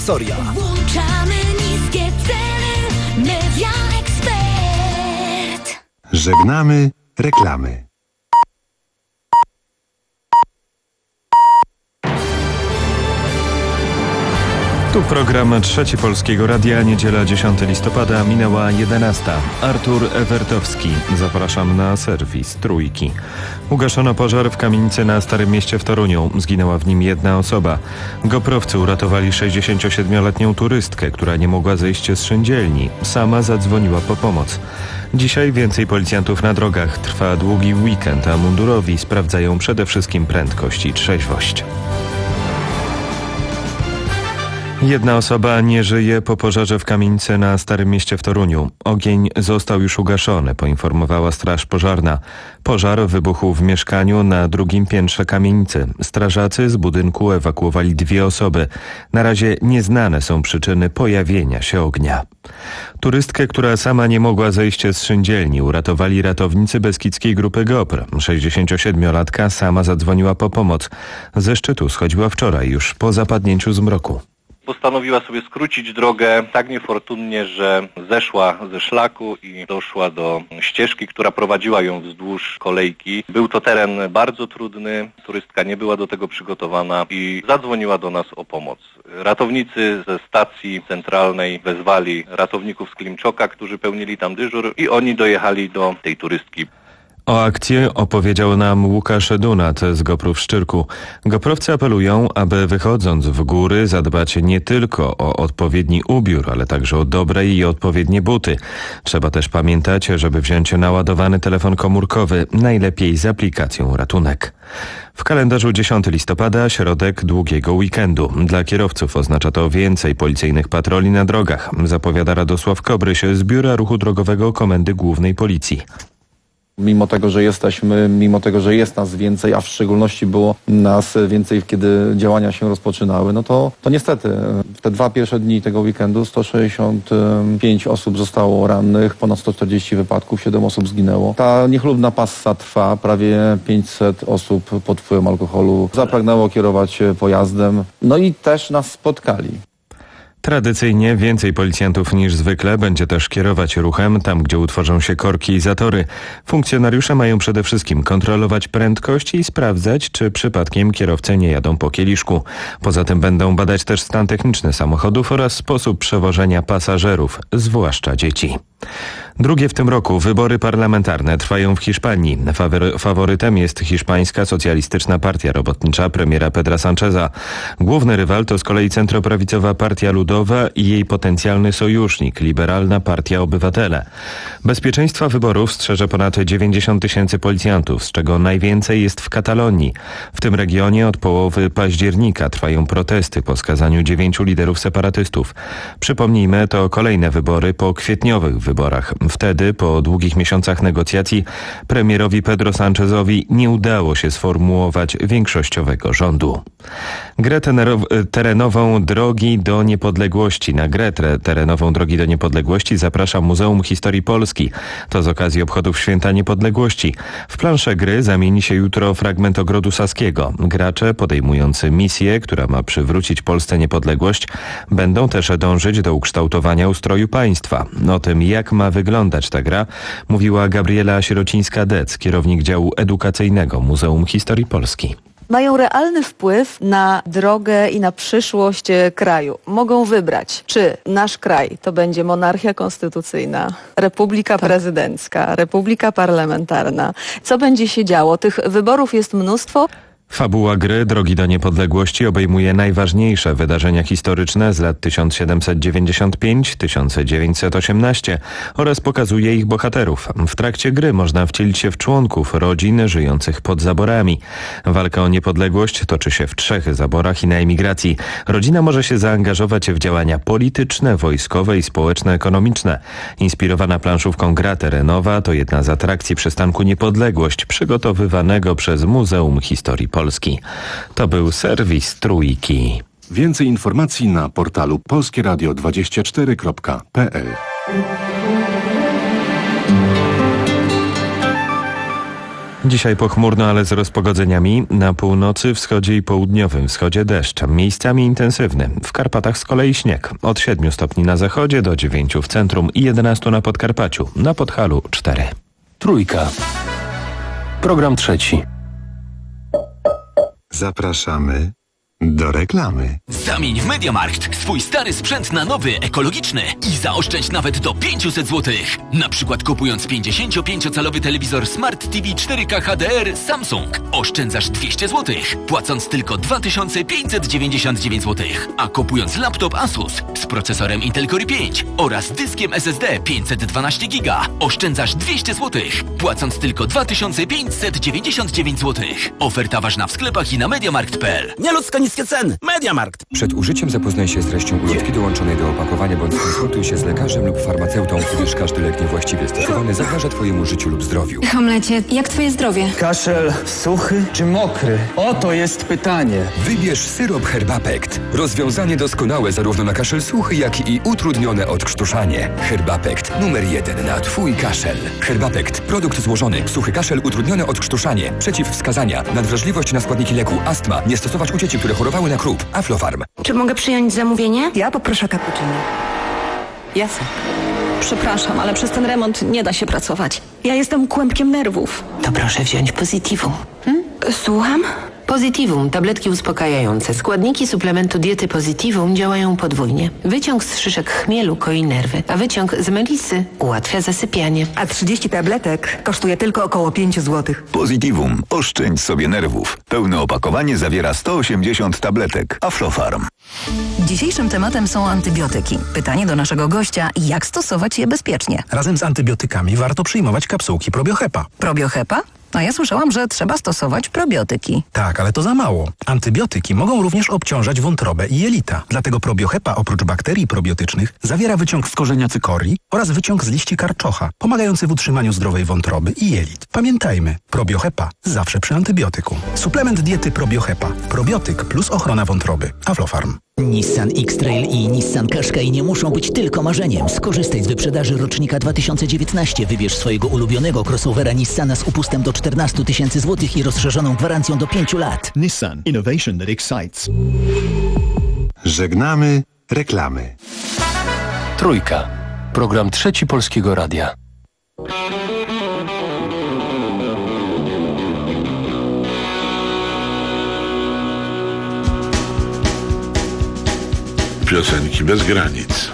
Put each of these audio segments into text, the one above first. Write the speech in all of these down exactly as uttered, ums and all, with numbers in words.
historia. Włączamy niskie ceny, Media Expert. Żegnamy reklamy. Tu program Trzeci Polskiego Radia, niedziela dziesiątego listopada, minęła jedenasta. Artur Ewertowski. Zapraszam na serwis Trójki. Ugaszono pożar w kamienicy na Starym Mieście w Toruniu. Zginęła w nim jedna osoba. Goprowcy uratowali sześćdziesięciosiedmioletnią turystkę, która nie mogła zejść z szyndzielni. Sama zadzwoniła po pomoc. Dzisiaj więcej policjantów na drogach. Trwa długi weekend, a mundurowi sprawdzają przede wszystkim prędkość i trzeźwość. Jedna osoba nie żyje po pożarze w kamienicy na Starym Mieście w Toruniu. Ogień został już ugaszony, poinformowała Straż Pożarna. Pożar wybuchł w mieszkaniu na drugim piętrze kamienicy. Strażacy z budynku ewakuowali dwie osoby. Na razie nieznane są przyczyny pojawienia się ognia. Turystkę, która sama nie mogła zejść z szyndzielni, uratowali ratownicy Beskidzkiej Grupy GOPR. sześćdziesięciosiedmiolatka sama zadzwoniła po pomoc. Ze szczytu schodziła wczoraj, już po zapadnięciu zmroku. Postanowiła sobie skrócić drogę tak niefortunnie, że zeszła ze szlaku i doszła do ścieżki, która prowadziła ją wzdłuż kolejki. Był to teren bardzo trudny, turystka nie była do tego przygotowana i zadzwoniła do nas o pomoc. Ratownicy ze stacji centralnej wezwali ratowników z Klimczoka, którzy pełnili tam dyżur i oni dojechali do tej turystki. O akcji opowiedział nam Łukasz Dunat z Goprów Szczyrku. Goprowcy apelują, aby wychodząc w góry zadbać nie tylko o odpowiedni ubiór, ale także o dobre i odpowiednie buty. Trzeba też pamiętać, żeby wziąć naładowany telefon komórkowy, najlepiej z aplikacją Ratunek. W kalendarzu dziesiątego listopada środek długiego weekendu. Dla kierowców oznacza to więcej policyjnych patroli na drogach, zapowiada Radosław Kobryś z Biura Ruchu Drogowego Komendy Głównej Policji. Mimo tego, że jesteśmy, mimo tego, że jest nas więcej, a w szczególności było nas więcej, kiedy działania się rozpoczynały, no to, to niestety w te dwa pierwsze dni tego weekendu sto sześćdziesiąt pięć osób zostało rannych, ponad sto czterdzieści wypadków, siedem osób zginęło. Ta niechlubna passa trwa, prawie pięćset osób pod wpływem alkoholu zapragnęło kierować pojazdem, no i też nas spotkali. Tradycyjnie więcej policjantów niż zwykle będzie też kierować ruchem tam, gdzie utworzą się korki i zatory. Funkcjonariusze mają przede wszystkim kontrolować prędkość i sprawdzać, czy przypadkiem kierowcy nie jadą po kieliszku. Poza tym będą badać też stan techniczny samochodów oraz sposób przewożenia pasażerów, zwłaszcza dzieci. Drugie w tym roku wybory parlamentarne trwają w Hiszpanii. Fawory, faworytem jest hiszpańska socjalistyczna partia robotnicza premiera Pedra Sancheza. Główny rywal to z kolei centroprawicowa Partia Ludowa i jej potencjalny sojusznik, liberalna Partia Obywatele. Bezpieczeństwa wyborów strzeże ponad dziewięćdziesiąt tysięcy policjantów, z czego najwięcej jest w Katalonii. W tym regionie od połowy października trwają protesty po skazaniu dziewięciu liderów separatystów. Przypomnijmy, to kolejne wybory po kwietniowych wyborach. Wtedy, po długich miesiącach negocjacji, premierowi Pedro Sanchezowi nie udało się sformułować większościowego rządu. Grę terenową Drogi do Niepodległości. Na grę terenową Drogi do Niepodległości zaprasza Muzeum Historii Polski. To z okazji obchodów Święta Niepodległości. W planszę gry zamieni się jutro fragment Ogrodu Saskiego. Gracze podejmujący misję, która ma przywrócić Polsce niepodległość, będą też dążyć do ukształtowania ustroju państwa. O tym, jak ma wyglądać ta gra, mówiła Gabriela Sierocińska-Dec, kierownik działu edukacyjnego Muzeum Historii Polski. Mają realny wpływ na drogę i na przyszłość kraju. Mogą wybrać, czy nasz kraj to będzie monarchia konstytucyjna, republika tak. prezydencka, republika parlamentarna. Co będzie się działo? Tych wyborów jest mnóstwo. Fabuła gry Drogi do Niepodległości obejmuje najważniejsze wydarzenia historyczne z lat tysiąc siedemset dziewięćdziesiąt pięć do tysiąc dziewięćset osiemnaście oraz pokazuje ich bohaterów. W trakcie gry można wcielić się w członków rodzin żyjących pod zaborami. Walka o niepodległość toczy się w trzech zaborach i na emigracji. Rodzina może się zaangażować w działania polityczne, wojskowe i społeczno-ekonomiczne. Inspirowana planszówką gra terenowa to jedna z atrakcji przystanku Niepodległość przygotowywanego przez Muzeum Historii Polski. To był serwis Trójki. Więcej informacji na portalu polskie radio dwadzieścia cztery kropka p l. Dzisiaj pochmurno, ale z rozpogodzeniami. Na północy, wschodzie i południowym wschodzie deszcz. Miejscami intensywny. W Karpatach z kolei śnieg. Od siedmiu stopni na zachodzie do dziewięciu w centrum i jedenastu na Podkarpaciu. Na Podhalu cztery. Trójka. Program trzeci. Zapraszamy do reklamy. Zamień w MediaMarkt swój stary sprzęt na nowy, ekologiczny i zaoszczędź nawet do pięćset złotych. Na przykład kupując pięćdziesięciopięciocalowy telewizor Smart T V cztery K H D R Samsung oszczędzasz dwieście złotych, płacąc tylko dwa tysiące pięćset dziewięćdziesiąt dziewięć złotych. A kupując laptop Asus z procesorem Intel Core i pięć oraz dyskiem S S D pięćset dwanaście giga oszczędzasz dwieście złotych, płacąc tylko dwa tysiące pięćset dziewięćdziesiąt dziewięć złotych. Oferta ważna w sklepach i na mediamarkt kropka p l. Nieludzko niskie ceny. MediaMarkt. Przed użyciem zapoznaj się z treścią ulotki dołączonej do opakowania bądź skonsultuj się z lekarzem lub farmaceutą, gdyż każdy lek niewłaściwie stosowany zagraża Twojemu życiu lub zdrowiu. Hamlecie, jak Twoje zdrowie? Kaszel suchy czy mokry? Oto jest pytanie. Wybierz syrop Herbapekt. Rozwiązanie doskonałe zarówno na kaszel suchy, jak i utrudnione odkrztuszanie. Herbapekt. Numer jeden na Twój kaszel. Herbapekt. Produkt złożony. Suchy kaszel, utrudnione odkrztuszanie. Przeciwwskazania. Nadwrażliwość na składniki leku. Astma. Nie stosować u dzieci, które chorowały na krób. Aflofarm. Czy mogę przyjąć zamówienie? Ja poproszę cappuccino. Jasne. Przepraszam, ale przez ten remont nie da się pracować. Ja jestem kłębkiem nerwów. To proszę wziąć Positivum. Hmm? Słucham? Positivum, tabletki uspokajające. Składniki suplementu diety Positivum działają podwójnie. Wyciąg z szyszek chmielu koi nerwy, a wyciąg z melisy ułatwia zasypianie. A trzydzieści tabletek kosztuje tylko około pięć złotych. Positivum. Oszczędź sobie nerwów. Pełne opakowanie zawiera sto osiemdziesiąt tabletek. Aflofarm. Dzisiejszym tematem są antybiotyki. Pytanie do naszego gościa, jak stosować je bezpiecznie? Razem z antybiotykami warto przyjmować kapsułki Probiohepa. Probiohepa? A ja słyszałam, że trzeba stosować probiotyki. Tak, ale to za mało. Antybiotyki mogą również obciążać wątrobę i jelita. Dlatego Probiohepa oprócz bakterii probiotycznych zawiera wyciąg z korzenia cykorii oraz wyciąg z liści karczocha, pomagający w utrzymaniu zdrowej wątroby i jelit. Pamiętajmy, Probiohepa zawsze przy antybiotyku. Suplement diety Probiohepa. Probiotyk plus ochrona wątroby. Aflofarm. Nissan X-Trail i Nissan Qashqai nie muszą być tylko marzeniem. Skorzystaj z wyprzedaży rocznika dwa tysiące dziewiętnaście. Wybierz swojego ulubionego crossovera Nissana z upustem do czternaście tysięcy złotych i rozszerzoną gwarancją do pięciu lat. Nissan. Innovation that excites. Żegnamy reklamy. Trójka. Program trzeci Polskiego Radia. Piosenki bez granic.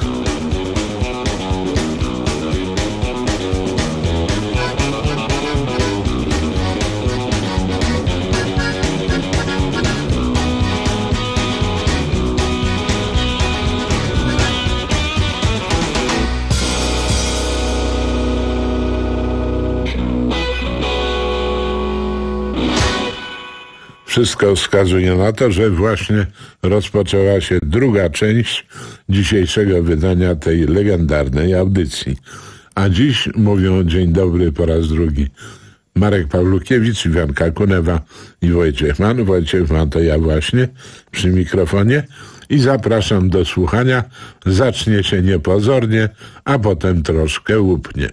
Wszystko wskazuje na to, że właśnie rozpoczęła się druga część dzisiejszego wydania tej legendarnej audycji. A dziś mówią dzień dobry po raz drugi Marek Pawlukiewicz, Iwanka Kunewa i Wojciech Mann. Wojciech Mann to ja właśnie przy mikrofonie i zapraszam do słuchania. Zacznie się niepozornie, a potem troszkę łupnie.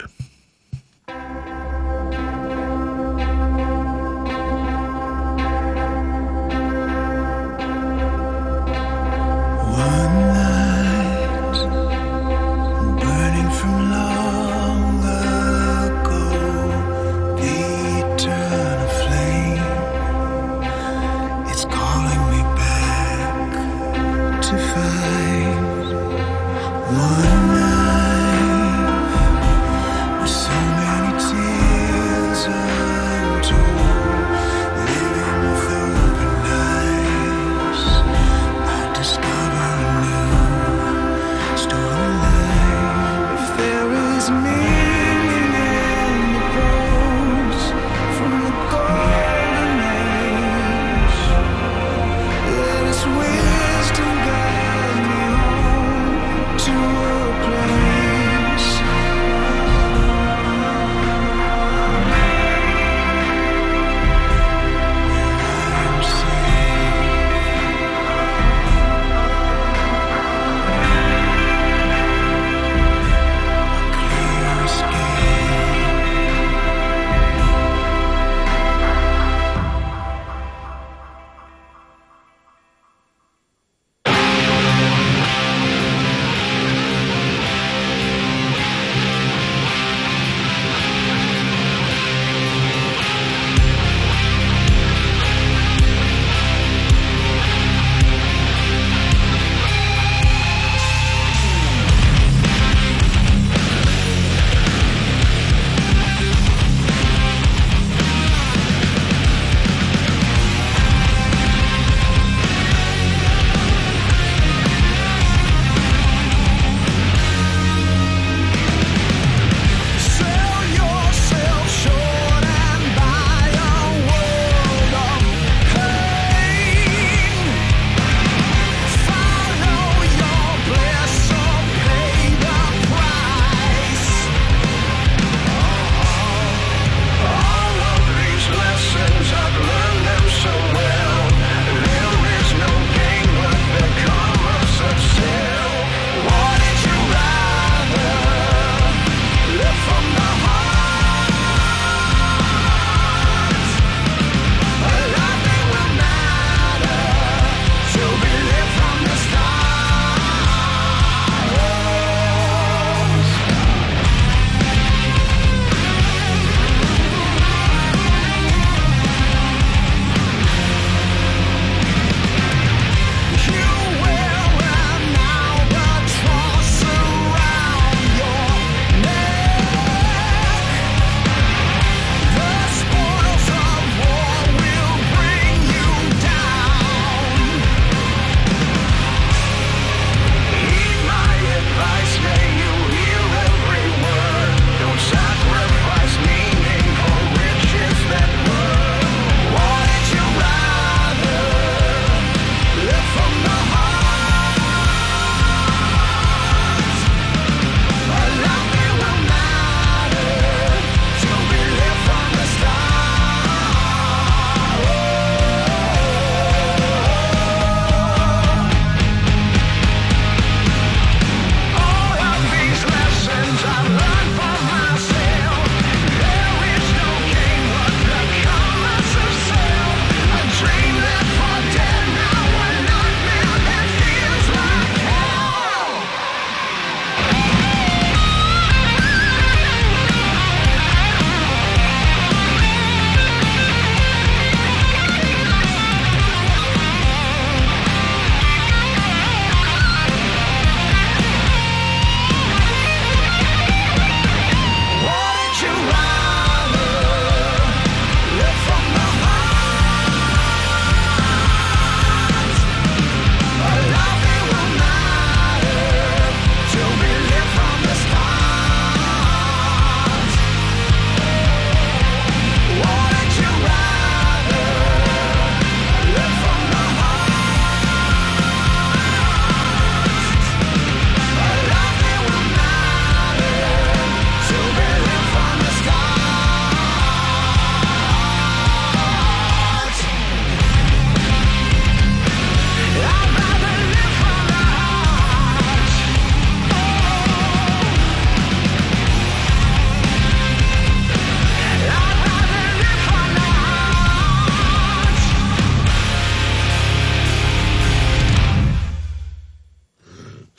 To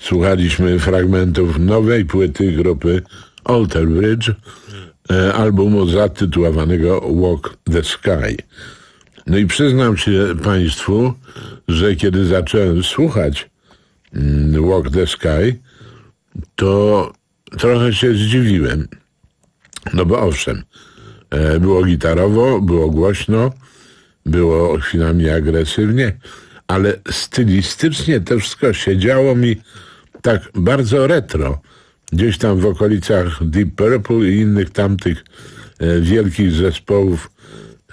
słuchaliśmy fragmentów nowej płyty grupy Alter Bridge, e, albumu zatytułowanego Walk the Sky. No i przyznam się Państwu, że kiedy zacząłem słuchać mm, Walk the Sky, to trochę się zdziwiłem. No bo owszem, e, było gitarowo, było głośno, było chwilami agresywnie, ale stylistycznie to wszystko siedziało mi tak bardzo retro. Gdzieś tam w okolicach Deep Purple i innych tamtych e, wielkich zespołów e,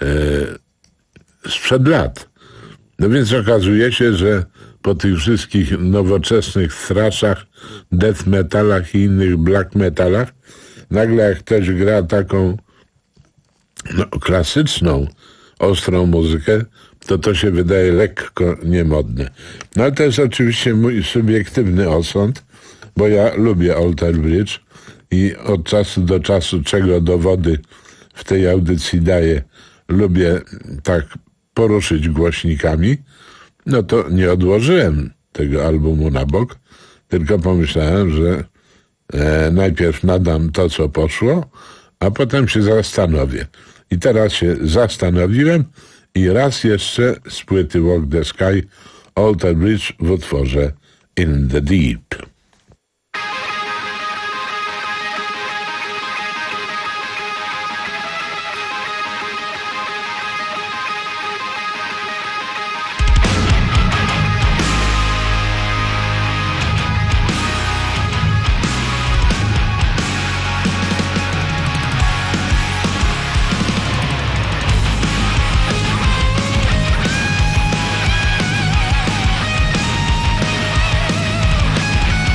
sprzed lat. No więc okazuje się, że po tych wszystkich nowoczesnych thrashach, death metalach i innych black metalach, nagle jak ktoś gra taką no, klasyczną, ostrą muzykę, to to się wydaje lekko niemodne. No ale to jest oczywiście mój subiektywny osąd, bo ja lubię Alter Bridge i od czasu do czasu, czego dowody w tej audycji daję, lubię tak poruszyć głośnikami, no to nie odłożyłem tego albumu na bok, tylko pomyślałem, że e, najpierw nadam to, co poszło, a potem się zastanowię. I teraz się zastanowiłem i raz jeszcze z płyty Walk the Sky Alter Bridge w utworze In the Deep. We'll be right back.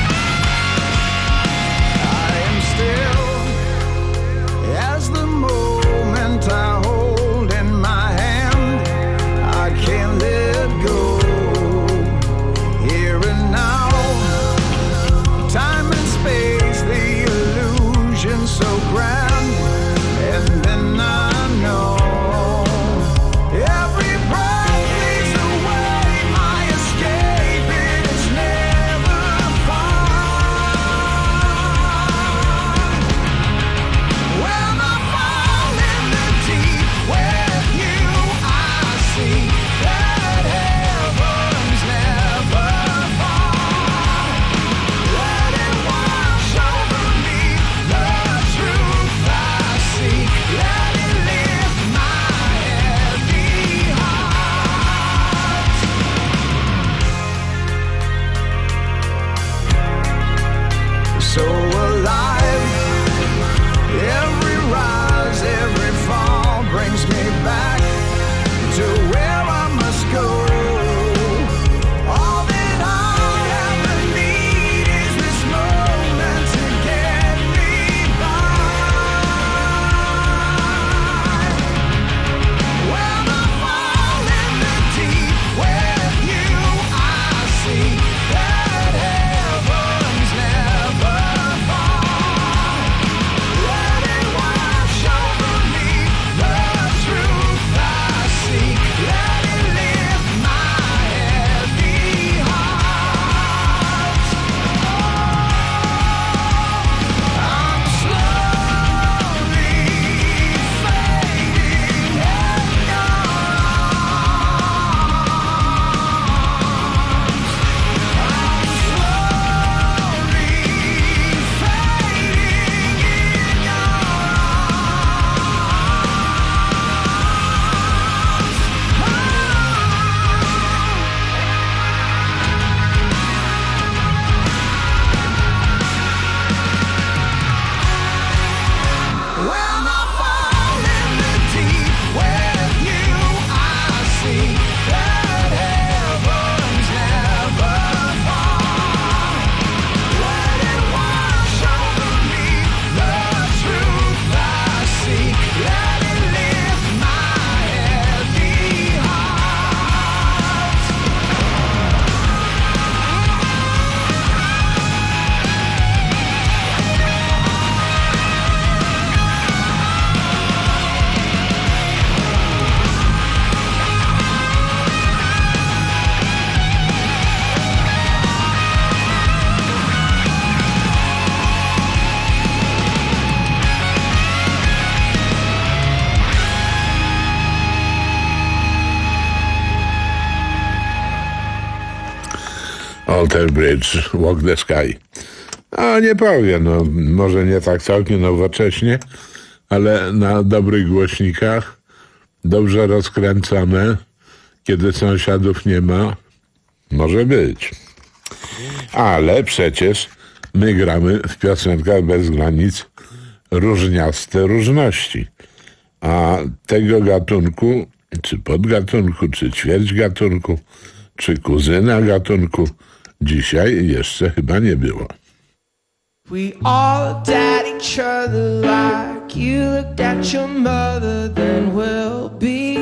Alter Bridge, Walk the Sky. A nie powiem, no może nie tak całkiem nowocześnie, ale na dobrych głośnikach, dobrze rozkręcone, kiedy sąsiadów nie ma, może być. Ale przecież my gramy w piosenkach bez granic różniaste różności. A tego gatunku, czy podgatunku, czy ćwierć gatunku, czy kuzyna gatunku dzisiaj jeszcze chyba nie było. We all looked at each other like you looked at your mother, then we'll be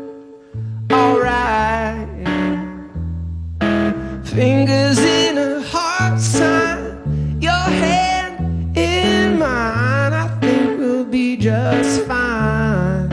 alright. Fingers in a heart sign, your hand in mine, I think we'll be just fine.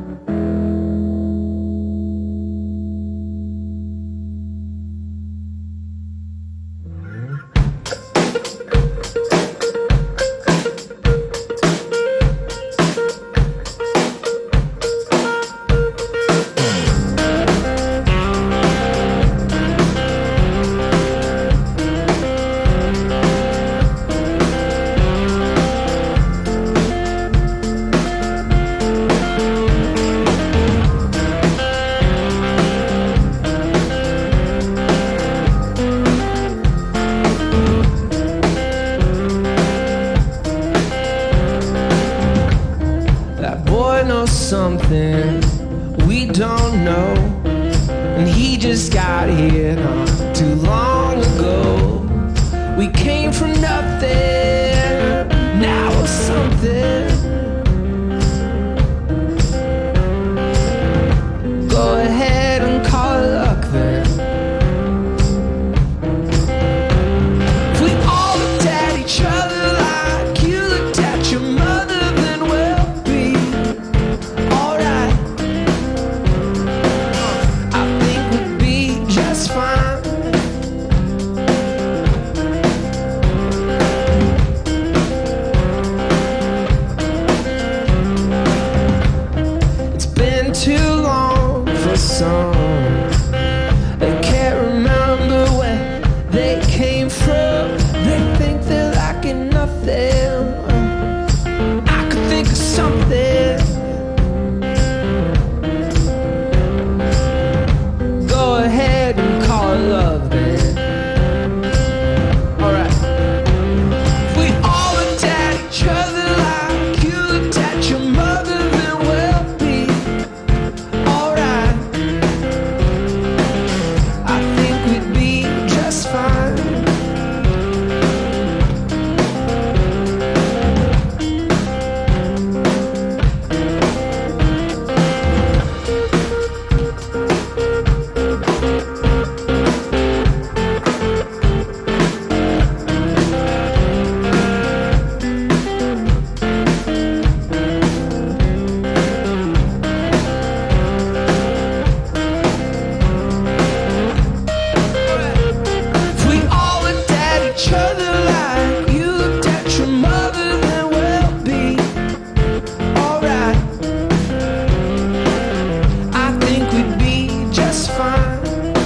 Something we don't know, and he just got here not too long ago. We came from nothing, now we're something. Go ahead and call it luck then. If we all looked at each other like you looked at your mother, then we'll be alright. I think we'd be just fine. It's been too long for some. They can't remember where they came from. They think they're lacking nothing. I could think of something. Go ahead and call it love then. Alright. If we all looked at each other like you looked at your mother, then we'll be alright. I think we'd be just fine. If we all looked at each other like you looked at your mother, then we'll be alright. I think we'd be just fine.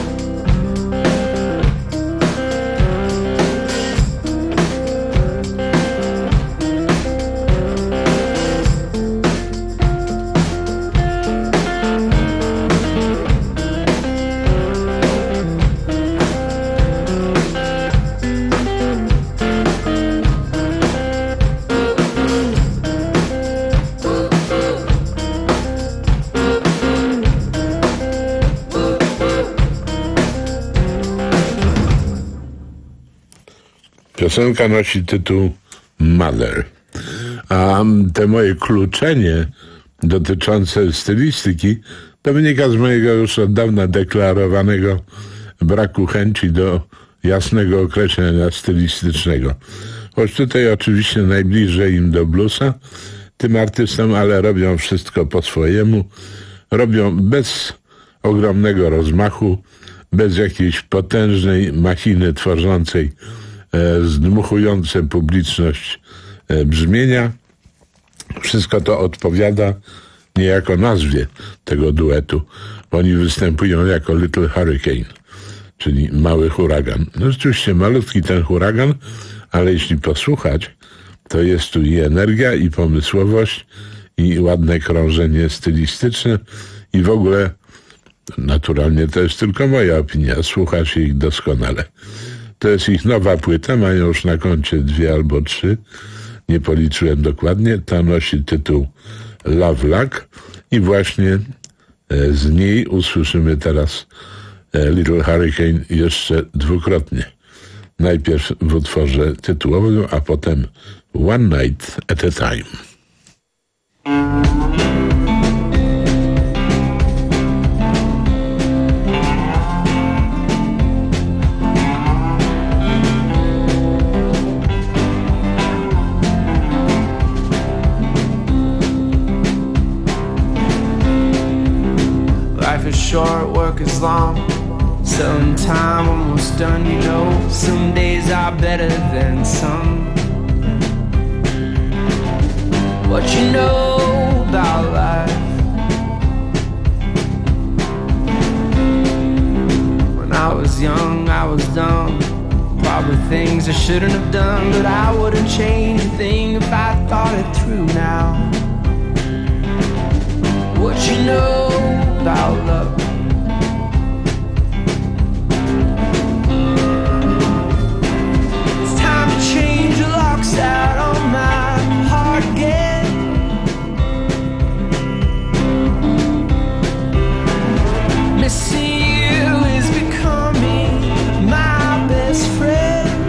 Piosenka nosi tytuł Mother, a te moje kluczenie dotyczące stylistyki to wynika z mojego już od dawna deklarowanego braku chęci do jasnego określenia stylistycznego. Choć tutaj oczywiście najbliżej im do bluesa, tym artystom, ale robią wszystko po swojemu, robią bez ogromnego rozmachu, bez jakiejś potężnej machiny tworzącej e, zdmuchujące publiczność e, brzmienia. Wszystko to odpowiada niejako nazwie tego duetu, bo oni występują jako Little Hurricane. czyli mały huragan. No rzeczywiście malutki ten huragan, ale jeśli posłuchać, to jest tu i energia, i pomysłowość, i ładne krążenie stylistyczne i w ogóle naturalnie to jest tylko moja opinia, słucha się ich doskonale. To jest ich nowa płyta, mają już na koncie dwie albo trzy, nie policzyłem dokładnie. Ta nosi tytuł Love Luck i właśnie z niej usłyszymy teraz Little Hurricane jeszcze dwukrotnie. Najpierw w utworze tytułowym, a potem One Night at a Time. Life is short, work is long. Some time almost done, you know. Some days are better than some. What you know about life? When I was young, I was dumb. Probably things I shouldn't have done, but I wouldn't change a thing if I thought it through now. What you know about love? Change the locks out on my heart again. Missing you is becoming my best friend.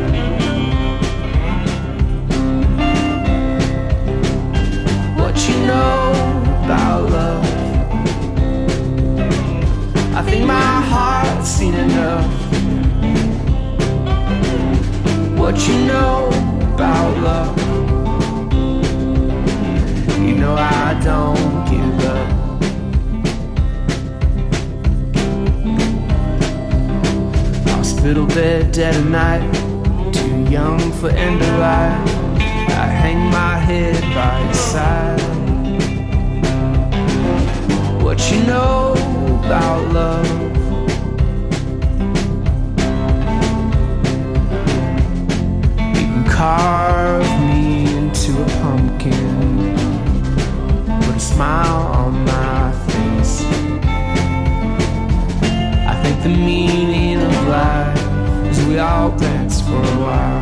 What you know about love? I think my heart's seen enough. What you know about love? You know I don't give up. Hospital bed dead at night, too young for end of life. I hang my head by your side. What you know about love? Carve me into a pumpkin, put a smile on my face. I think the meaning of life is we all dance for a while.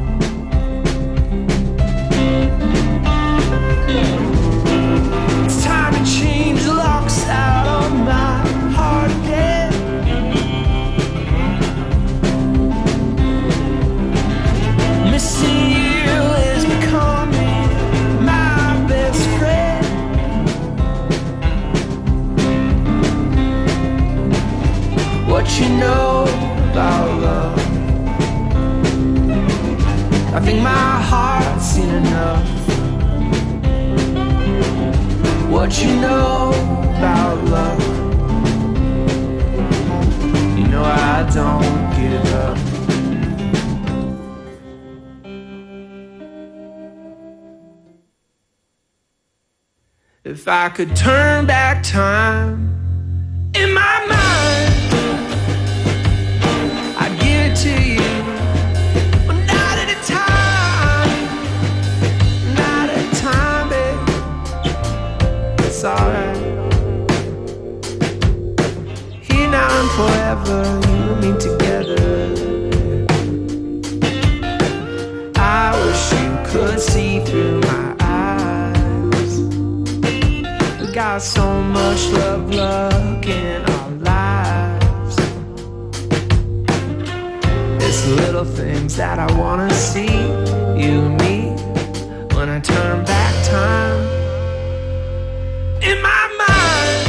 It's time to change the locks out on my heart again. Missing you is becoming my best friend. What you know about love? I think my heart's seen enough. What you know about love? You know I don't give up. If I could turn back time in my mind, I'd give it to you, one night at a time, night at a time, babe. It's alright. Here now and forever, you and me together. I wish you could see through my got so much love, luck in our lives. It's the little things that I wanna see, you and me, when I turn back time. In my mind,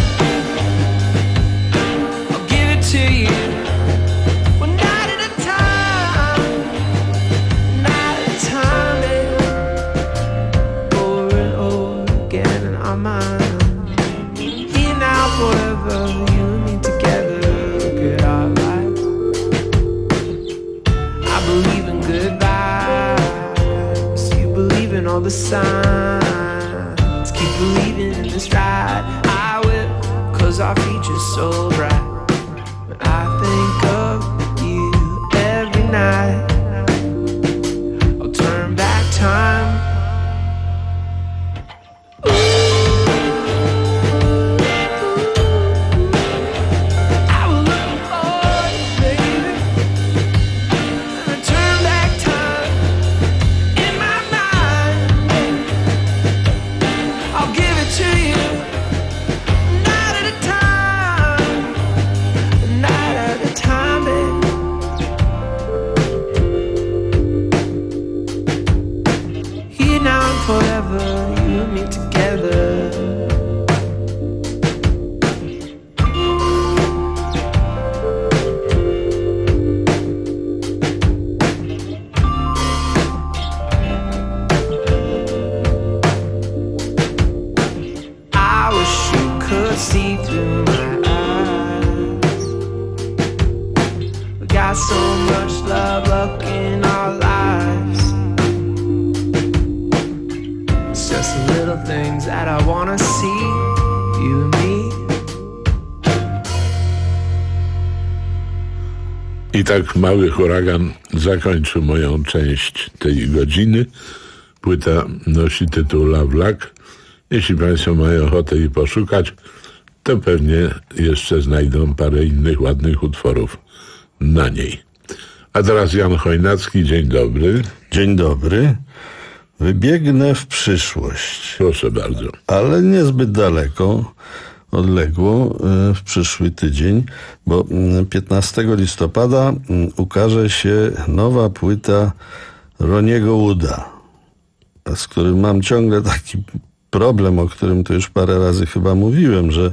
I'll give it to you, one night at a time, night at a time, babe. Over and over again in our mind. Forever, you and me together, look at our lives. I believe in good vibes, you believe in all the signs. Keep believing in this ride, I will, cause our future's so bright. When I think of night. I'll turn back time. Forever, you and me together. I wish you could see through my eyes. We got so much love luck in our lives. Just the little things that I wanna see, you and me. I tak mały huragan zakończył moją część tej godziny. Płyta nosi tytuł Love Luck. Jeśli Państwo mają ochotę jej poszukać, to pewnie jeszcze znajdą parę innych ładnych utworów na niej. A teraz Jan Chojnacki, dzień dobry. Dzień dobry. Wybiegnę w przyszłość. Proszę bardzo. Ale niezbyt daleko, odległo, w przyszły tydzień, bo piętnastego listopada ukaże się nowa płyta Roniego Wooda, z którym mam ciągle taki problem, o którym to już parę razy chyba mówiłem, że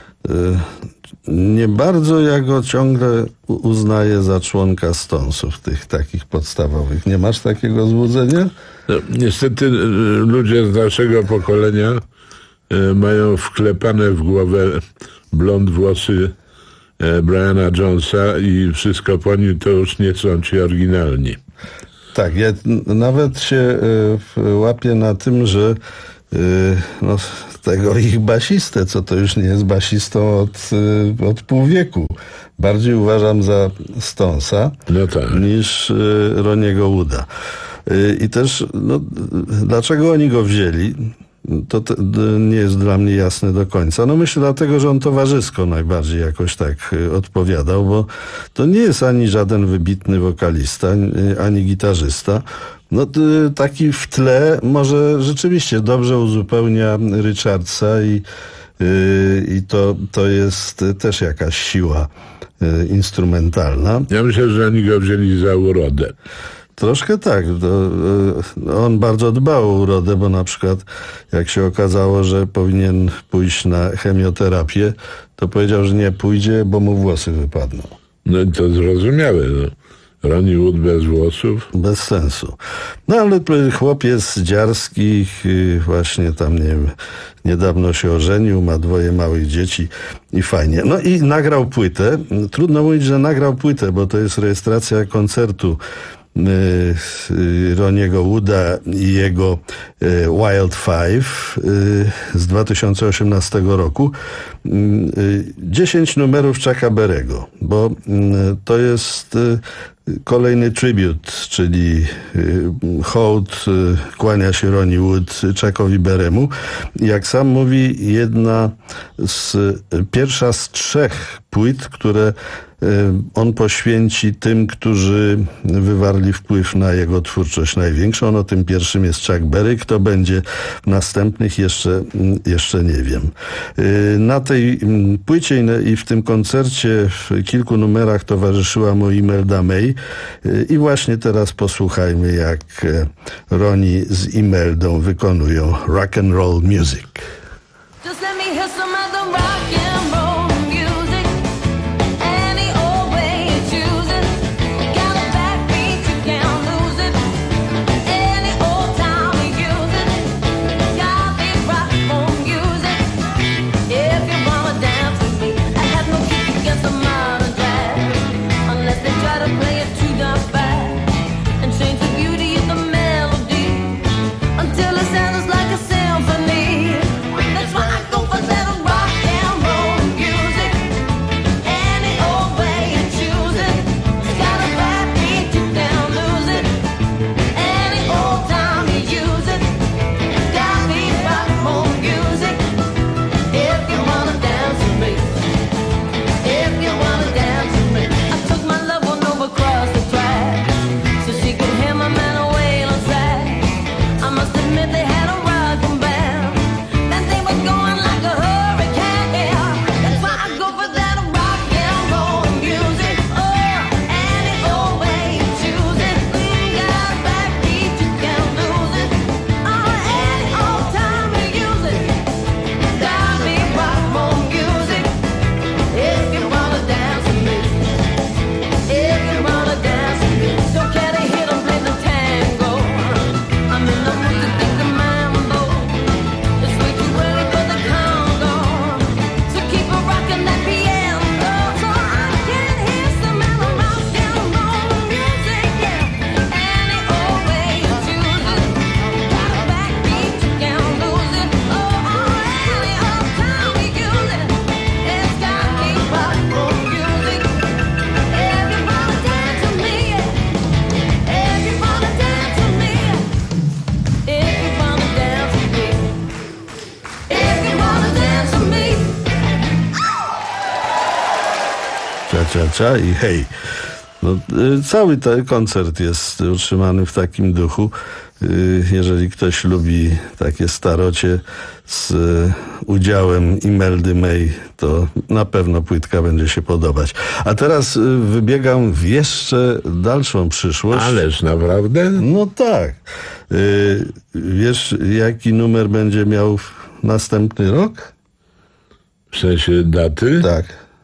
nie bardzo ja go ciągle uznaję za członka Stonesów, tych takich podstawowych. Nie masz takiego złudzenia? No, niestety ludzie z naszego pokolenia e, mają wklepane w głowę blond włosy e, Briana Jonesa i wszystko po nim to już nie są ci oryginalni. Tak, ja nawet się e, łapię na tym, że e, no, tego ich basistę, co to już nie jest basistą od, e, od pół wieku. Bardziej uważam za Stonesa no tak. niż e, Roniego Wooda. I też, no, dlaczego oni go wzięli, to te, nie jest dla mnie jasne do końca. No myślę dlatego, że on towarzysko najbardziej jakoś tak odpowiadał, bo to nie jest ani żaden wybitny wokalista, ani gitarzysta. No taki w tle może rzeczywiście dobrze uzupełnia Richardsa i, i to, to jest też jakaś siła instrumentalna. Ja myślę, że oni go wzięli za urodę. Troszkę tak. To, on bardzo dbał o urodę, bo na przykład jak się okazało, że powinien pójść na chemioterapię, to powiedział, że nie pójdzie, bo mu włosy wypadną. No i to zrozumiałe. No. Ronnie Wood bez włosów? Bez sensu. No ale chłopiec dziarski, właśnie tam, nie wiem, niedawno się ożenił, ma dwoje małych dzieci i fajnie. No i nagrał płytę. Trudno mówić, że nagrał płytę, bo to jest rejestracja koncertu Roniego Wooda i jego Wild Five z dwa tysiące osiemnastego roku. Dziesięć numerów Chucka Berry'ego, bo to jest kolejny tribute, czyli hołd, kłania się Ronnie Wood Chuckowi Berry'emu. Jak sam mówi, jedna z, pierwsza z trzech płyt, które on poświęci tym, którzy wywarli wpływ na jego twórczość największą. On o tym pierwszym jest Chuck Berry. Kto będzie w następnych, jeszcze, jeszcze nie wiem. Na tej płycie i w tym koncercie w kilku numerach towarzyszyła mu Imelda May. I właśnie teraz posłuchajmy, jak Ronnie z Imeldą wykonują rock and roll music. Just let me hear some of the rock and roll. Until it sounds like a symphony. cia, cia i hej. No, y, cały ten koncert jest utrzymany w takim duchu. Y, jeżeli ktoś lubi takie starocie z y, udziałem Imeldy May, to na pewno płytka będzie się podobać. A teraz y, wybiegam w jeszcze dalszą przyszłość. Ależ naprawdę? No tak. Y, wiesz, jaki numer będzie miał następny rok? W sensie daty? Tak.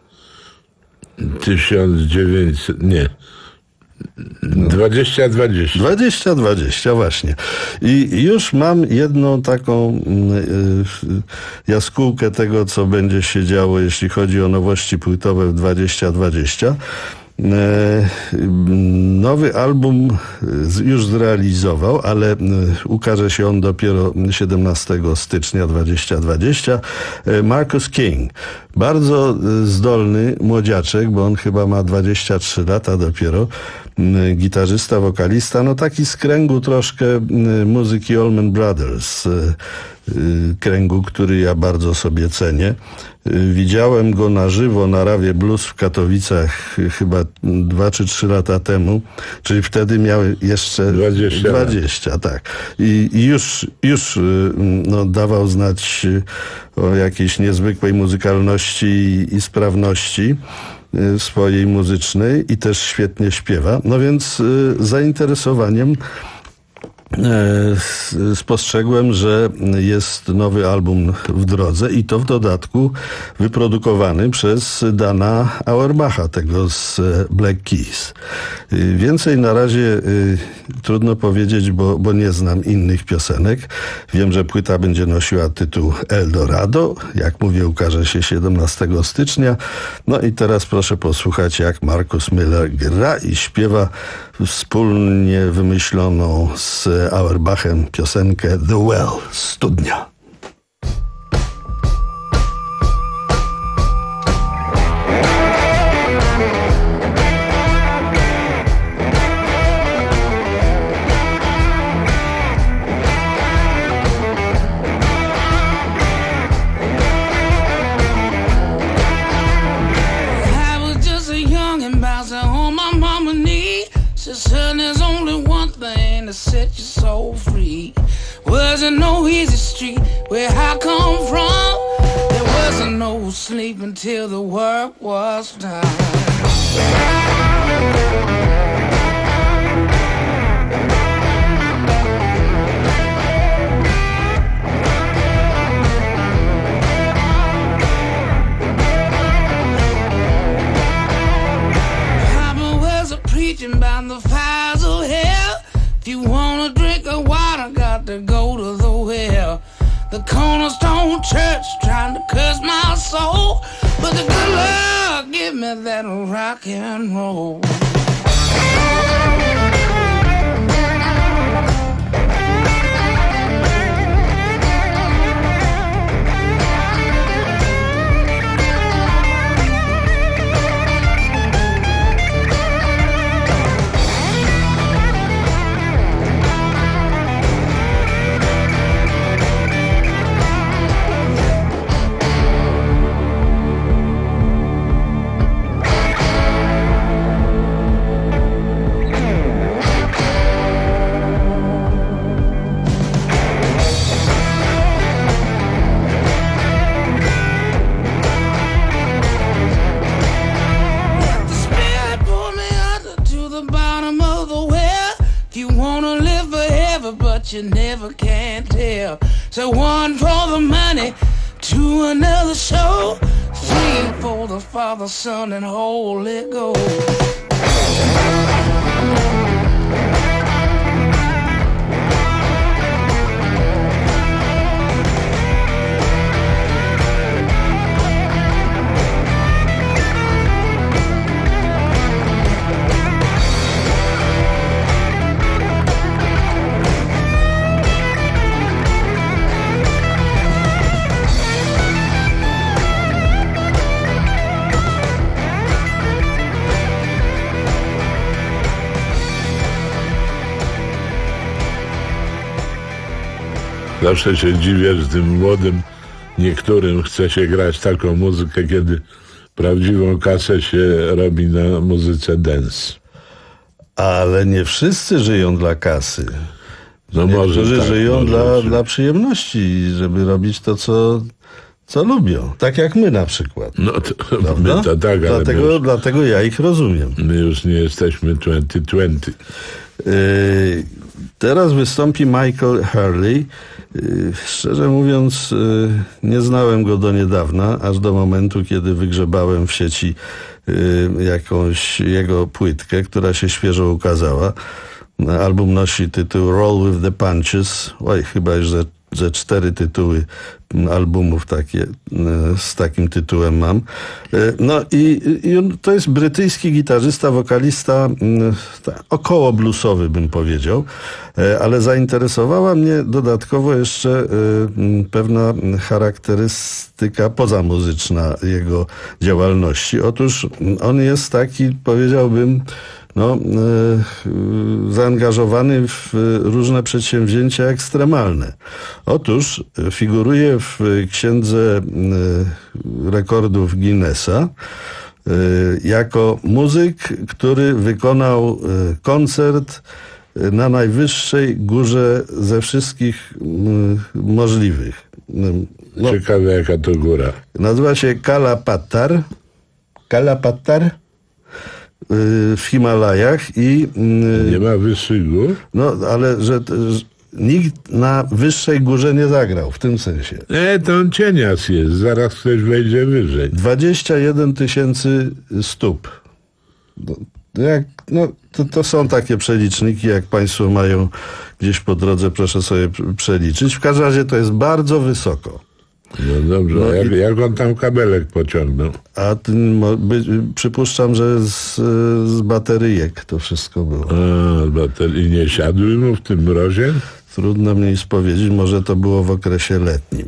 tysiąc dziewięćset... nie. dwadzieścia dwadzieścia. dwadzieścia dwadzieścia, właśnie. I już mam jedną taką y, jaskółkę tego, co będzie się działo, jeśli chodzi o nowości płytowe w dwadzieścia dwadzieścia. Nowy album już zrealizował, ale ukaże się on dopiero siedemnastego stycznia dwadzieścia dwadzieścia. Marcus King. Bardzo zdolny młodziaczek, bo on chyba ma dwadzieścia trzy lata dopiero. Gitarzysta, wokalista, no taki z kręgu troszkę muzyki Allman Brothers. Kręgu, który ja bardzo sobie cenię. Widziałem go na żywo na Rawie Blues w Katowicach chyba dwa czy trzy lata temu, czyli wtedy miał jeszcze dwadzieścia, dwadzieścia tak. I, i już, już no, dawał znać o jakiejś niezwykłej muzykalności i, i sprawności swojej muzycznej i też świetnie śpiewa. No więc z zainteresowaniem spostrzegłem, że jest nowy album w drodze i to w dodatku wyprodukowany przez Dana Auerbacha, tego z Black Keys. Więcej na razie trudno powiedzieć, bo, bo nie znam innych piosenek. Wiem, że płyta będzie nosiła tytuł Eldorado. Jak mówię, ukaże się siedemnastego stycznia. No i teraz proszę posłuchać, jak Marcus Miller gra i śpiewa wspólnie wymyśloną z Auerbachem piosenkę The Well, Studnia. Set your soul free. Wasn't no easy street where I come from. There wasn't no sleep until the work was done. Papa was a preaching about the fires of hell. If you wanna drink of water, got to go to the well. The Cornerstone Church trying to curse my soul, but the good Lord give me that rock and roll. You never can tell. So one for the money, two another show, three for the Father, Son, and Holy Ghost. Zawsze się dziwię, że tym młodym niektórym chce się grać taką muzykę, kiedy Prawdziwą kasę się robi na muzyce dance. Ale nie wszyscy żyją dla kasy. No Niektórzy może tak, żyją może dla, się. dla przyjemności, żeby robić to, co, co lubią. Tak jak my na przykład. No to, my to tak, ale dlatego, my już, dlatego ja ich rozumiem. my już nie jesteśmy dwutysiące dwudziesty. Yy, teraz wystąpi Michael Hurley. Yy, szczerze mówiąc, yy, nie znałem go do niedawna, aż do momentu, kiedy wygrzebałem w sieci yy, jakąś jego płytkę, która się świeżo ukazała. Album nosi tytuł Roll with the Punches. Oj, chyba już ze, ze cztery tytuły albumów takie, z takim tytułem mam. No i, i on, to jest brytyjski gitarzysta, wokalista ta, około bluesowy, bym powiedział, ale zainteresowała mnie dodatkowo jeszcze pewna charakterystyka pozamuzyczna jego działalności. Otóż on jest taki, powiedziałbym, no, e, zaangażowany w różne przedsięwzięcia ekstremalne. Otóż figuruje w księdze e, rekordów Guinnessa e, jako muzyk, który wykonał e, koncert na najwyższej górze ze wszystkich m, możliwych. No, ciekawe, jaka to góra. Nazywa się Kalapattar. Kalapattar? W Himalajach i... Nie ma wyższych gór? No, ale że, że nikt na wyższej górze nie zagrał, w tym sensie. E, to on cienias jest, zaraz ktoś wejdzie wyżej. dwadzieścia jeden tysięcy stóp. No, jak, no, to, to są takie przeliczniki, jak państwo mają gdzieś po drodze, proszę sobie przeliczyć. W każdym razie to jest bardzo wysoko. No dobrze, no jak, i, jak on tam kabelek pociągnął? A ten, by, przypuszczam, że z, z bateryjek to wszystko było. A, z baterii nie siadły mu w tym mrozie? Trudno mi powiedzieć, może to było w okresie letnim.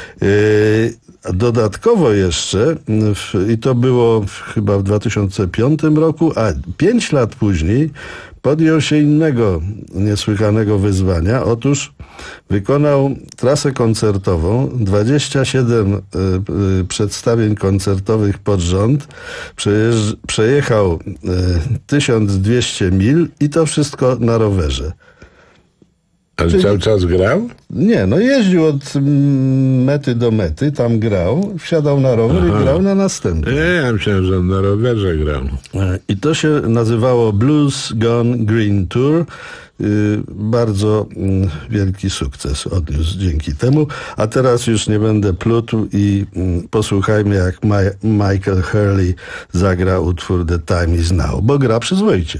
Yy, dodatkowo jeszcze, w, i to było w, chyba w dwa tysiące piątym roku, a pięć lat później podjął się innego niesłychanego wyzwania. Otóż wykonał trasę koncertową, dwadzieścia siedem y, y, przedstawień koncertowych pod rząd, Przejeżdż, przejechał y, tysiąc dwieście mil i to wszystko na rowerze. Ale Czyli... cały czas grał? Nie, no jeździł od mety do mety, tam grał, wsiadał na rower Aha. i grał na następny. Nie, ja myślałem, że on na rowerze grał. I to się nazywało Blues Gone Green Tour. Bardzo wielki sukces odniósł dzięki temu. A teraz już nie będę plutł i posłuchajmy, jak Michael Hurley zagra utwór The Time Is Now, bo gra przyzwoicie.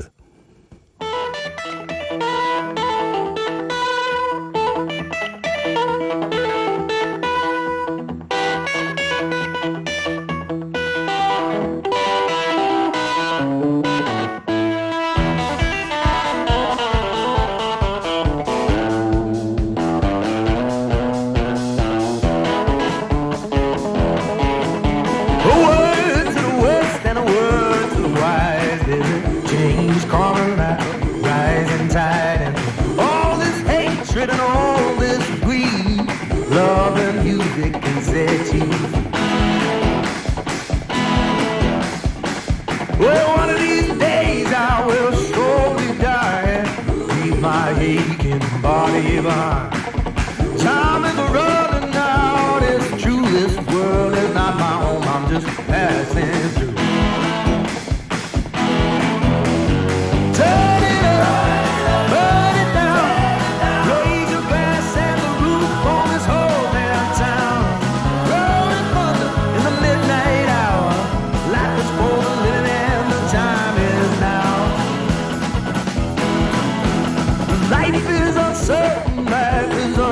Life is uncertain, life is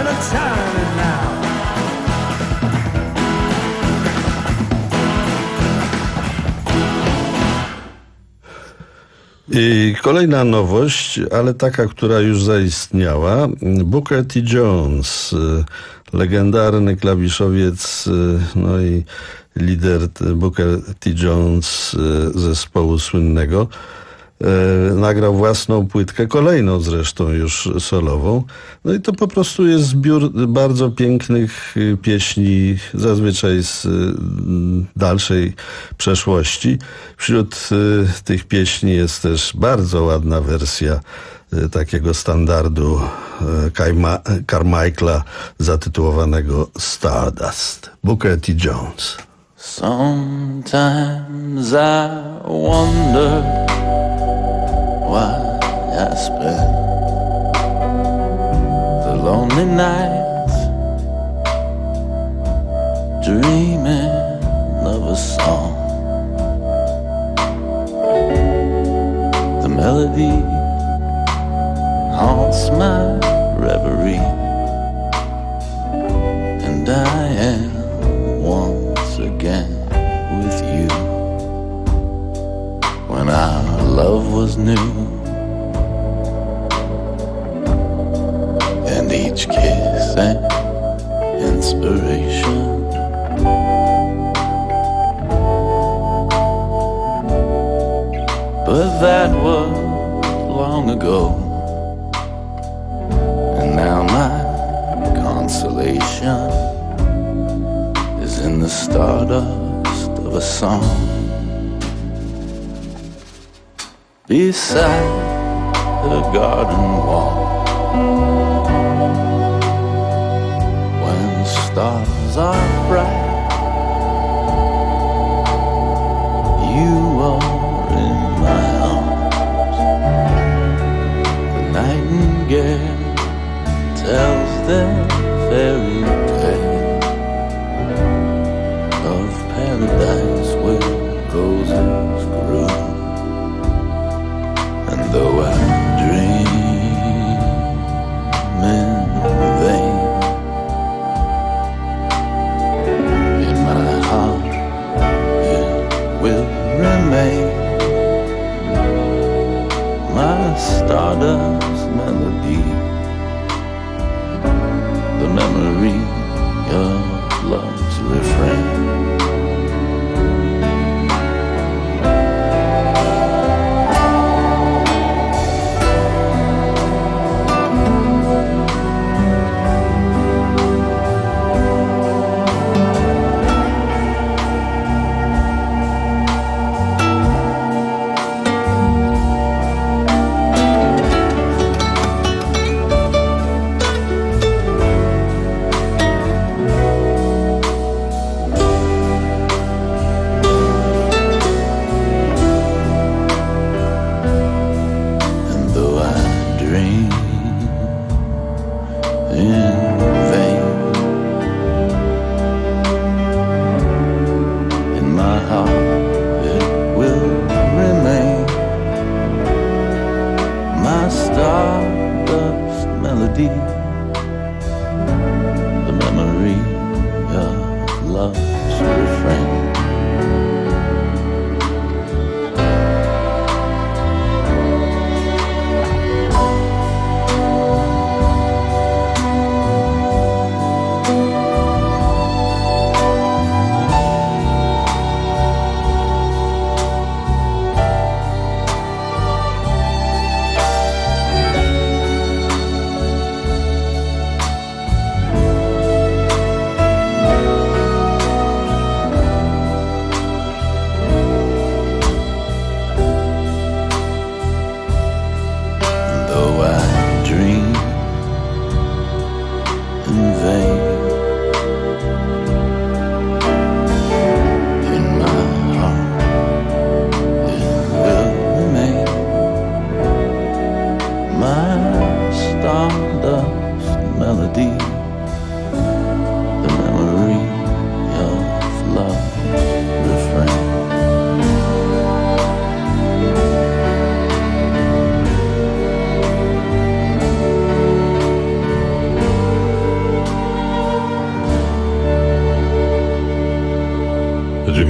and a turning now. I kolejna nowość, ale taka, która już zaistniała. Booker T. Jones, legendarny klawiszowiec, no i lider Booker T. Jones zespołu słynnego, nagrał własną płytkę, kolejną zresztą już solową. No i to po prostu jest zbiór bardzo pięknych pieśni, zazwyczaj z dalszej przeszłości. Wśród tych pieśni jest też bardzo ładna wersja takiego standardu Carmichaela zatytułowanego Stardust. Booker T. Jones. Sometimes I wonder why I spend the lonely nights dreaming of a song. The melody haunts my reverie, and I am once again with you. When our love was new, and each kiss an inspiration, but that was long ago, and now my consolation is in the stardust of a song. Beside the garden wall, when stars are bright, you are in my arms. The nightingale tells their fairy tale of paradise where roses grew. And though I dream in vain, in my heart it will remain my stardust melody, the memory of love's refrain.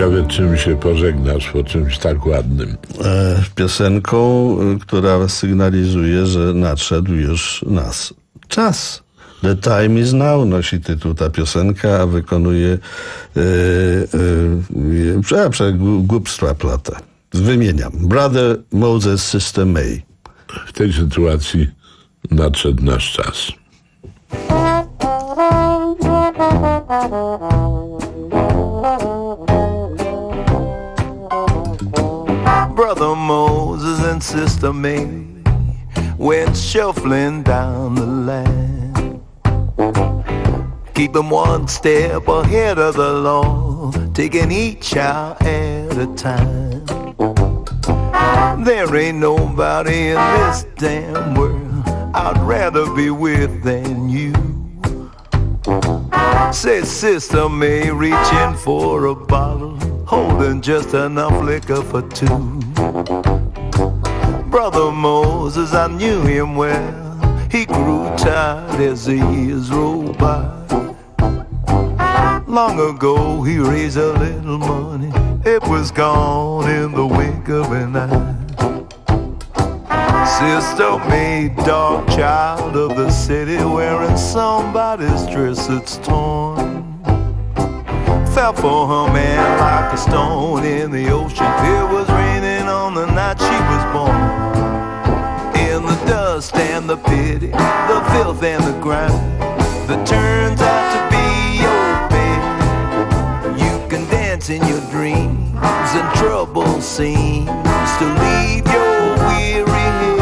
Ciekawe, czym się pożegnasz po czymś tak ładnym. E, piosenką, która sygnalizuje, że nadszedł już nas czas. The time is now nosi tytuł ta piosenka, a wykonuje e, e, e, głupstwa Plata. Wymieniam. Brother Moses, Sister May. W tej sytuacji nadszedł nasz czas. Brother Moses and Sister May went shuffling down the line, keep them one step ahead of the law, taking each hour at a time. There ain't nobody in this damn world I'd rather be with than you, said Sister May, reaching for a bottle, holding just enough liquor for two. Brother Moses, I knew him well. He grew tired as the years rolled by. Long ago he raised a little money, it was gone in the wink of an eye. Sister May, dark child of the city, wearing somebody's dress that's torn, fell for her man like a stone in the ocean. It was raining on the night she was born. In the dust and the pity, the filth and the grime, that turns out to be your bed. You can dance in your dreams, and trouble seems to leave your weary head.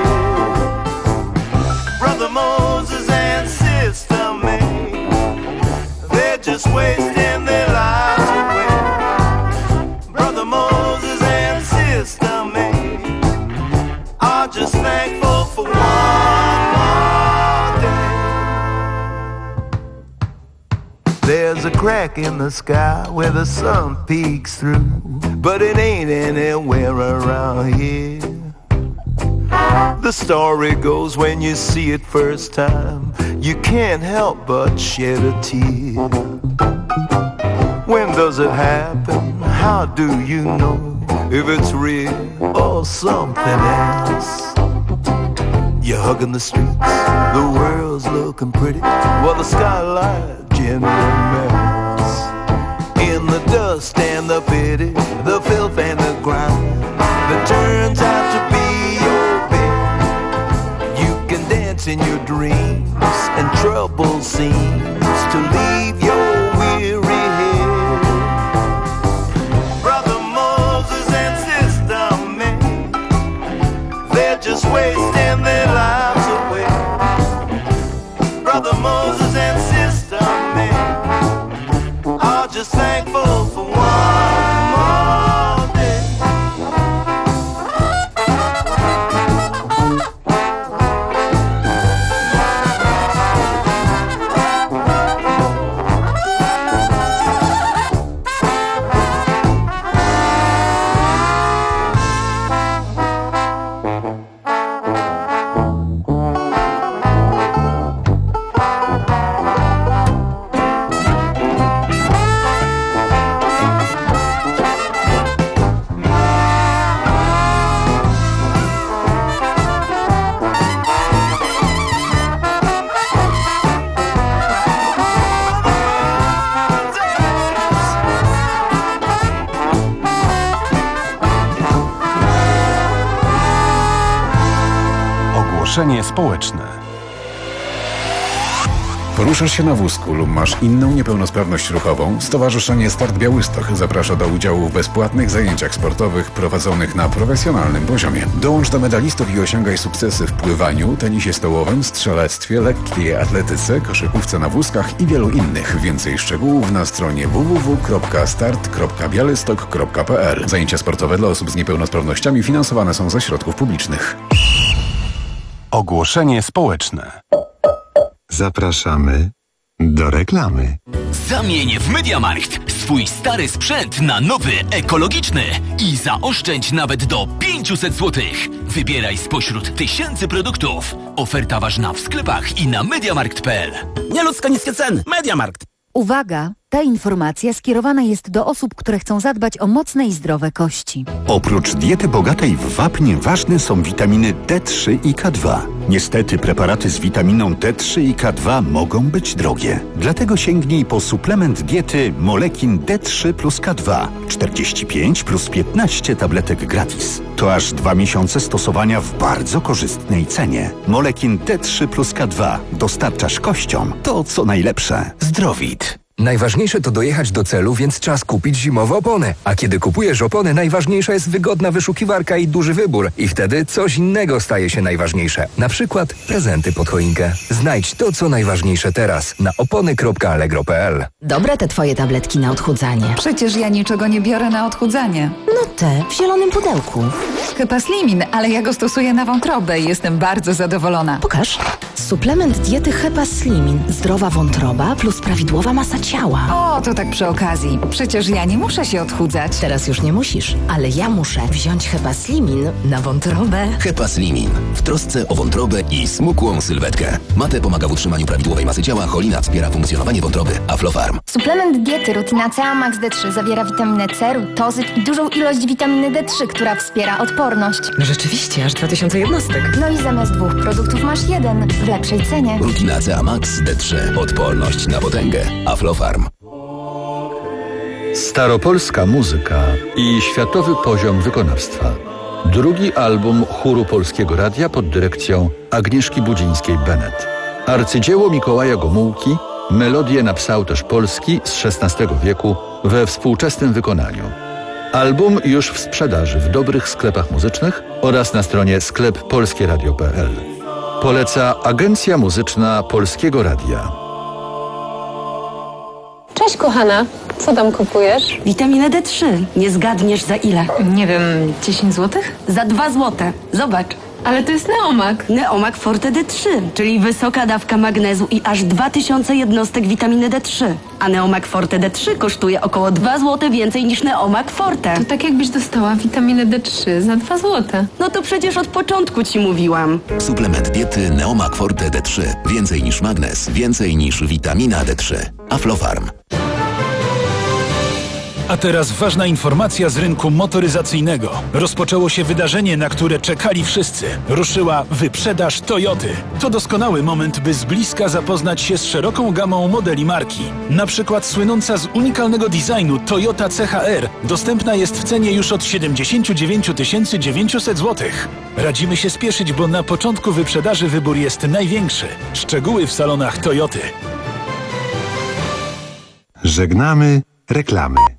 Brother Moses and Sister May, they're just wasting their lives away. Brother Moses and Sister May are just thankful for one more day. There's a crack in the sky where the sun peeks through, but it ain't anywhere around here. The story goes, when you see it first time, you can't help but shed a tear. When does it happen? How do you know if it's real or something else? You're hugging the streets, the world's looking pretty, while the skylight gently melts. In the dust and the pity, the filth and the grime, that turns out to be your bed. You can dance in your dreams, and trouble seems to leave your weary head. Brother Moses and Sister May, they're just wasting their lives away. Brother Moses and Sister May are just thankful for one more day. Ogłoszenie społeczne. Poruszasz się na wózku lub masz inną niepełnosprawność ruchową? Stowarzyszenie Start Białystok zaprasza do udziału w bezpłatnych zajęciach sportowych prowadzonych na profesjonalnym poziomie. Dołącz do medalistów i osiągaj sukcesy w pływaniu, tenisie stołowym, strzelectwie, lekkiej atletyce, koszykówce na wózkach i wielu innych. Więcej szczegółów na stronie w w w kropka start kropka białystok kropka p l. Zajęcia sportowe dla osób z niepełnosprawnościami finansowane są ze środków publicznych. Ogłoszenie społeczne. Zapraszamy do reklamy. Zamień w MediaMarkt swój stary sprzęt na nowy, ekologiczny i zaoszczędź nawet do pięćset złotych. Wybieraj spośród tysięcy produktów. Oferta ważna w sklepach i na mediamarkt kropka p l. Nieludzko niskie ceny. MediaMarkt. Uwaga! Ta informacja skierowana jest do osób, które chcą zadbać o mocne i zdrowe kości. Oprócz diety bogatej w wapń ważne są witaminy D trzy i K dwa. Niestety preparaty z witaminą D trzy i K dwa mogą być drogie. Dlatego sięgnij po suplement diety Molekin D trzy plus K dwa. czterdzieści pięć plus piętnaście tabletek gratis. To aż dwa miesiące stosowania w bardzo korzystnej cenie. Molekin D trzy plus K dwa. Dostarczasz kościom to, co najlepsze. Zdrowit. Najważniejsze to dojechać do celu, więc czas kupić zimowe opony. A kiedy kupujesz opony, najważniejsza jest wygodna wyszukiwarka i duży wybór. I wtedy coś innego staje się najważniejsze. Na przykład prezenty pod choinkę. Znajdź to, co najważniejsze teraz na opony kropka allegro kropka p l. Dobre te twoje tabletki na odchudzanie. Przecież ja niczego nie biorę na odchudzanie. No te, w zielonym pudełku. Hepaslimin, ale ja go stosuję na wątrobę i jestem bardzo zadowolona. Pokaż. Suplement diety Hepaslimin. Zdrowa wątroba plus prawidłowa masa ciała. O, to tak przy okazji. Przecież ja nie muszę się odchudzać. Teraz już nie musisz, ale ja muszę wziąć Hepaslimin na wątrobę. Hepaslimin. W trosce o wątrobę i smukłą sylwetkę. Mate pomaga w utrzymaniu prawidłowej masy ciała, cholina wspiera funkcjonowanie wątroby. Aflofarm. Suplement diety Rutina C A Max D trzy zawiera witaminę C, rutozyt i dużą ilość witaminy D trzy, która wspiera odporność. Rzeczywiście, aż dwa tysiące jednostek. No i zamiast dwóch produktów masz jeden w lepszej cenie. Rutina C A Max D trzy. Odporność na potęgę. Aflofarm. Staropolska muzyka i światowy poziom wykonawstwa. Drugi album chóru Polskiego Radia pod dyrekcją Agnieszki Budzińskiej-Bennett. Arcydzieło Mikołaja Gomułki, melodie napisał też Polski z szesnastego wieku we współczesnym wykonaniu. Album już w sprzedaży w dobrych sklepach muzycznych oraz na stronie sklep polskie radio kropka p l. Poleca Agencja Muzyczna Polskiego Radia. Cześć kochana, co tam kupujesz? Witaminę D trzy. Nie zgadniesz za ile? Nie wiem, dziesięć złotych? Za dwa złote. Zobacz. Ale to jest Neomak. Neomak Forte D trzy, czyli wysoka dawka magnezu i aż dwa tysiące jednostek witaminy D trzy. A Neomak Forte D trzy kosztuje około dwa złote więcej niż Neomak Forte. To tak jakbyś dostała witaminę D trzy za dwa złote. No to przecież od początku ci mówiłam. Suplement diety Neomak Forte D trzy. Więcej niż magnez, więcej niż witamina D trzy. Aflofarm. A teraz ważna informacja z rynku motoryzacyjnego. Rozpoczęło się wydarzenie, na które czekali wszyscy. Ruszyła wyprzedaż Toyoty. To doskonały moment, by z bliska zapoznać się z szeroką gamą modeli marki. Na przykład słynąca z unikalnego designu Toyota C H R dostępna jest w cenie już od siedemdziesiąt dziewięć tysięcy dziewięćset złotych. Radzimy się spieszyć, bo na początku wyprzedaży wybór jest największy. Szczegóły w salonach Toyoty. Żegnamy reklamy.